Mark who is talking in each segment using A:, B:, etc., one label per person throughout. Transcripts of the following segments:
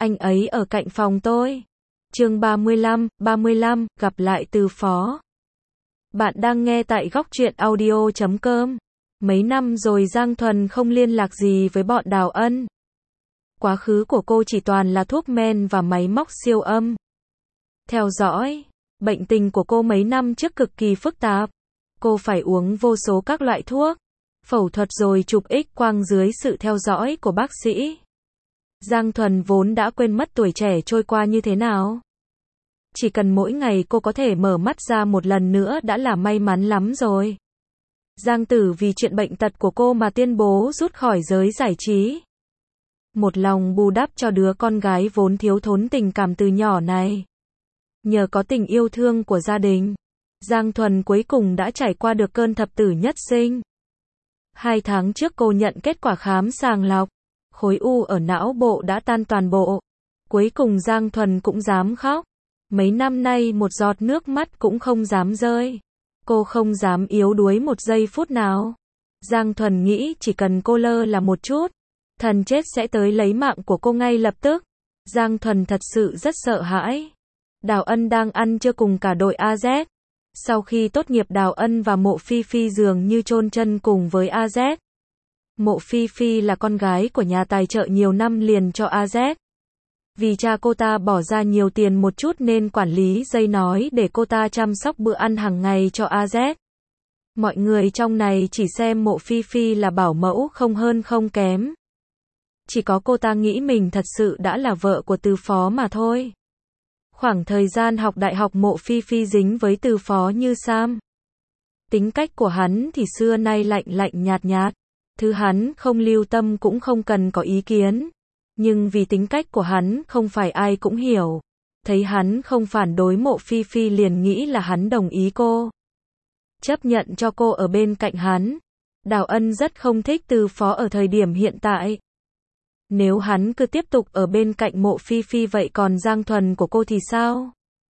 A: Anh ấy ở cạnh phòng tôi. Chương 35, gặp lại Từ Phó. Bạn đang nghe tại Góc Truyện Audio.com. Mấy năm rồi Giang Thuần không liên lạc gì với bọn Đào Ân. Quá khứ của cô chỉ toàn là thuốc men và máy móc siêu âm. Theo dõi, bệnh tình của cô mấy năm trước cực kỳ phức tạp. Cô phải uống vô số các loại thuốc, phẫu thuật rồi chụp X-quang dưới sự theo dõi của bác sĩ. Giang Thuần vốn đã quên mất tuổi trẻ trôi qua như thế nào. Chỉ cần mỗi ngày cô có thể mở mắt ra một lần nữa đã là may mắn lắm rồi. Giang Tử vì chuyện bệnh tật của cô mà tuyên bố rút khỏi giới giải trí. Một lòng bù đắp cho đứa con gái vốn thiếu thốn tình cảm từ nhỏ này. Nhờ có tình yêu thương của gia đình, Giang Thuần cuối cùng đã trải qua được cơn thập tử nhất sinh. 2 tháng trước cô nhận kết quả khám sàng lọc. Khối u ở não bộ đã tan toàn bộ. Cuối cùng Giang Thuần cũng dám khóc. Mấy năm nay một giọt nước mắt cũng không dám rơi. Cô không dám yếu đuối một giây phút nào. Giang Thuần nghĩ chỉ cần cô lơ là một chút, thần chết sẽ tới lấy mạng của cô ngay lập tức. Giang Thuần thật sự rất sợ hãi. Đào Ân đang ăn trưa cùng cả đội AZ. Sau khi tốt nghiệp Đào Ân và Mộ Phi Phi dường như chôn chân cùng với AZ. Mộ Phi Phi là con gái của nhà tài trợ nhiều năm liền cho AZ. Vì cha cô ta bỏ ra nhiều tiền một chút nên quản lý dây nói để cô ta chăm sóc bữa ăn hàng ngày cho AZ. Mọi người trong này chỉ xem Mộ Phi Phi là bảo mẫu không hơn không kém. Chỉ có cô ta nghĩ mình thật sự đã là vợ của Từ Phó mà thôi. Khoảng thời gian học đại học Mộ Phi Phi dính với Từ Phó như Sam. Tính cách của hắn thì xưa nay lạnh lạnh nhạt nhạt. Thứ hắn không lưu tâm cũng không cần có ý kiến. Nhưng vì tính cách của hắn không phải ai cũng hiểu. Thấy hắn không phản đối Mộ Phi Phi liền nghĩ là hắn đồng ý cô. Chấp nhận cho cô ở bên cạnh hắn. Đào Ân rất không thích Từ Phó ở thời điểm hiện tại. Nếu hắn cứ tiếp tục ở bên cạnh Mộ Phi Phi vậy còn Giang Thuần của cô thì sao?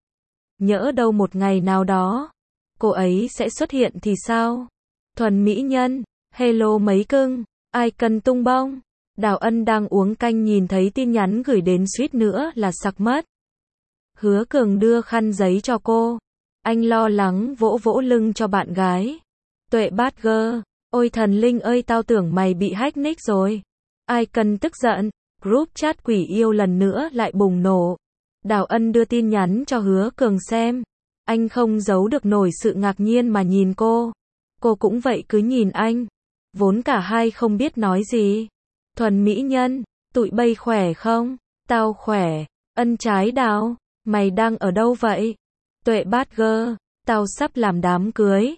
A: Nhỡ đâu một ngày nào đó, cô ấy sẽ xuất hiện thì sao? Thuần mỹ nhân, hello mấy cưng, ai cần tung bông? Đào Ân đang uống canh nhìn thấy tin nhắn gửi đến suýt nữa là sặc mất. Hứa Cường đưa khăn giấy cho cô. Anh lo lắng vỗ vỗ lưng cho bạn gái. Tuệ bát gơ, ôi thần linh ơi tao tưởng mày bị hack nick rồi. Ai cần tức giận, group chat quỷ yêu lần nữa lại bùng nổ. Đào Ân đưa tin nhắn cho Hứa Cường xem. Anh không giấu được nổi sự ngạc nhiên mà nhìn cô. Cô cũng vậy cứ nhìn anh. Vốn cả hai không biết nói gì. Thuần mỹ nhân, tụi bay khỏe không? Tao khỏe. Ân trái đào, mày đang ở đâu vậy? Tuệ bát gơ, tao sắp làm đám cưới.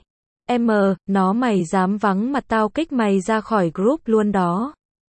A: Nó mày dám vắng mặt tao kích mày ra khỏi group luôn đó.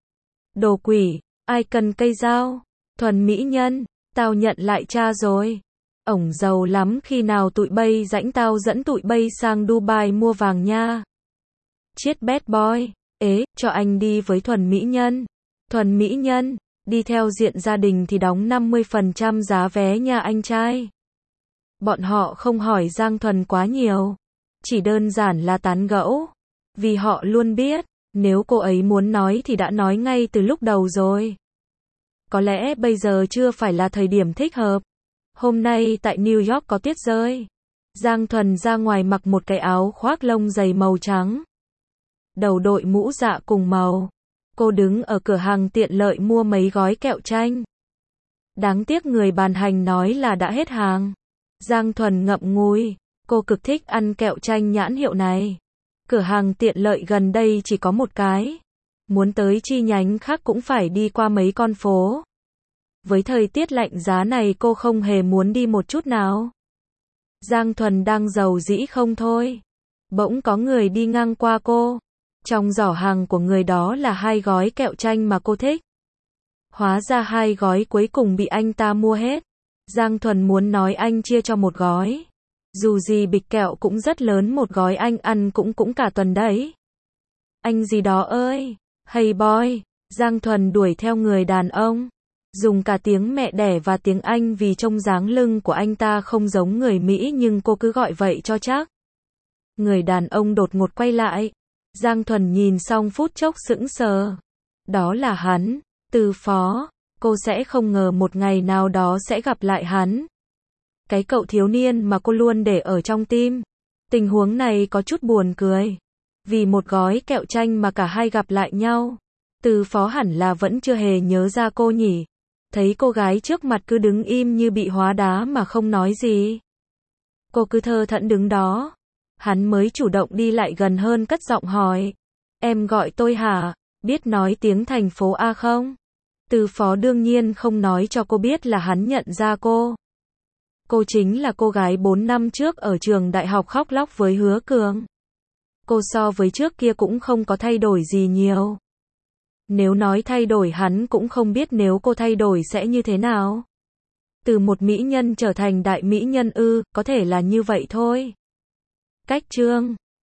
A: Đồ quỷ, ai cần cây dao? Thuần mỹ nhân, tao nhận lại cha rồi. Ổng giàu lắm khi nào tụi bay rãnh tao dẫn tụi bay sang Dubai mua vàng nha. Chiết bad boy, cho anh đi với thuần mỹ nhân. Thuần mỹ nhân, đi theo diện gia đình thì đóng 50% giá vé nha anh trai. Bọn họ không hỏi Giang Thuần quá nhiều. Chỉ đơn giản là tán gẫu. Vì họ luôn biết, nếu cô ấy muốn nói thì đã nói ngay từ lúc đầu rồi. Có lẽ bây giờ chưa phải là thời điểm thích hợp. Hôm nay tại New York có tuyết rơi. Giang Thuần ra ngoài mặc một cái áo khoác lông dày màu trắng. Đầu đội mũ dạ cùng màu. Cô đứng ở cửa hàng tiện lợi mua mấy gói kẹo chanh. Đáng tiếc người bán hành nói là đã hết hàng. Giang Thuần ngậm ngùi. Cô cực thích ăn kẹo chanh nhãn hiệu này. Cửa hàng tiện lợi gần đây chỉ có một cái. Muốn tới chi nhánh khác cũng phải đi qua mấy con phố. Với thời tiết lạnh giá này cô không hề muốn đi một chút nào. Giang Thuần đang giàu dĩ không thôi. Bỗng có người đi ngang qua cô. Trong giỏ hàng của người đó là 2 gói kẹo chanh mà cô thích. Hóa ra 2 gói cuối cùng bị anh ta mua hết. Giang Thuần muốn nói anh chia cho một gói. Dù gì bịch kẹo cũng rất lớn, một gói anh ăn cũng cả tuần đấy. Anh gì đó ơi, hey boy. Giang Thuần đuổi theo người đàn ông. Dùng cả tiếng mẹ đẻ và tiếng Anh vì trông dáng lưng của anh ta không giống người Mỹ nhưng cô cứ gọi vậy cho chắc. Người đàn ông đột ngột quay lại. Giang Thuần nhìn xong phút chốc sững sờ. Đó là hắn, Từ Phó. Cô sẽ không ngờ một ngày nào đó sẽ gặp lại hắn. Cái cậu thiếu niên mà cô luôn để ở trong tim. Tình huống này có chút buồn cười. Vì một gói kẹo chanh mà cả hai gặp lại nhau. Từ Phó hẳn là vẫn chưa hề nhớ ra cô nhỉ. Thấy cô gái trước mặt cứ đứng im như bị hóa đá mà không nói gì. Cô cứ thơ thẫn đứng đó. Hắn mới chủ động đi lại gần hơn cất giọng hỏi. Em gọi tôi hả? Biết nói tiếng thành phố A không? Từ Phó đương nhiên không nói cho cô biết là hắn nhận ra cô. Cô chính là cô gái 4 năm trước ở trường đại học khóc lóc với Hứa Cường. Cô so với trước kia cũng không có thay đổi gì nhiều. Nếu nói thay đổi hắn cũng không biết nếu cô thay đổi sẽ như thế nào. Từ một mỹ nhân trở thành đại mỹ nhân ư, có thể là như vậy thôi. Cách chương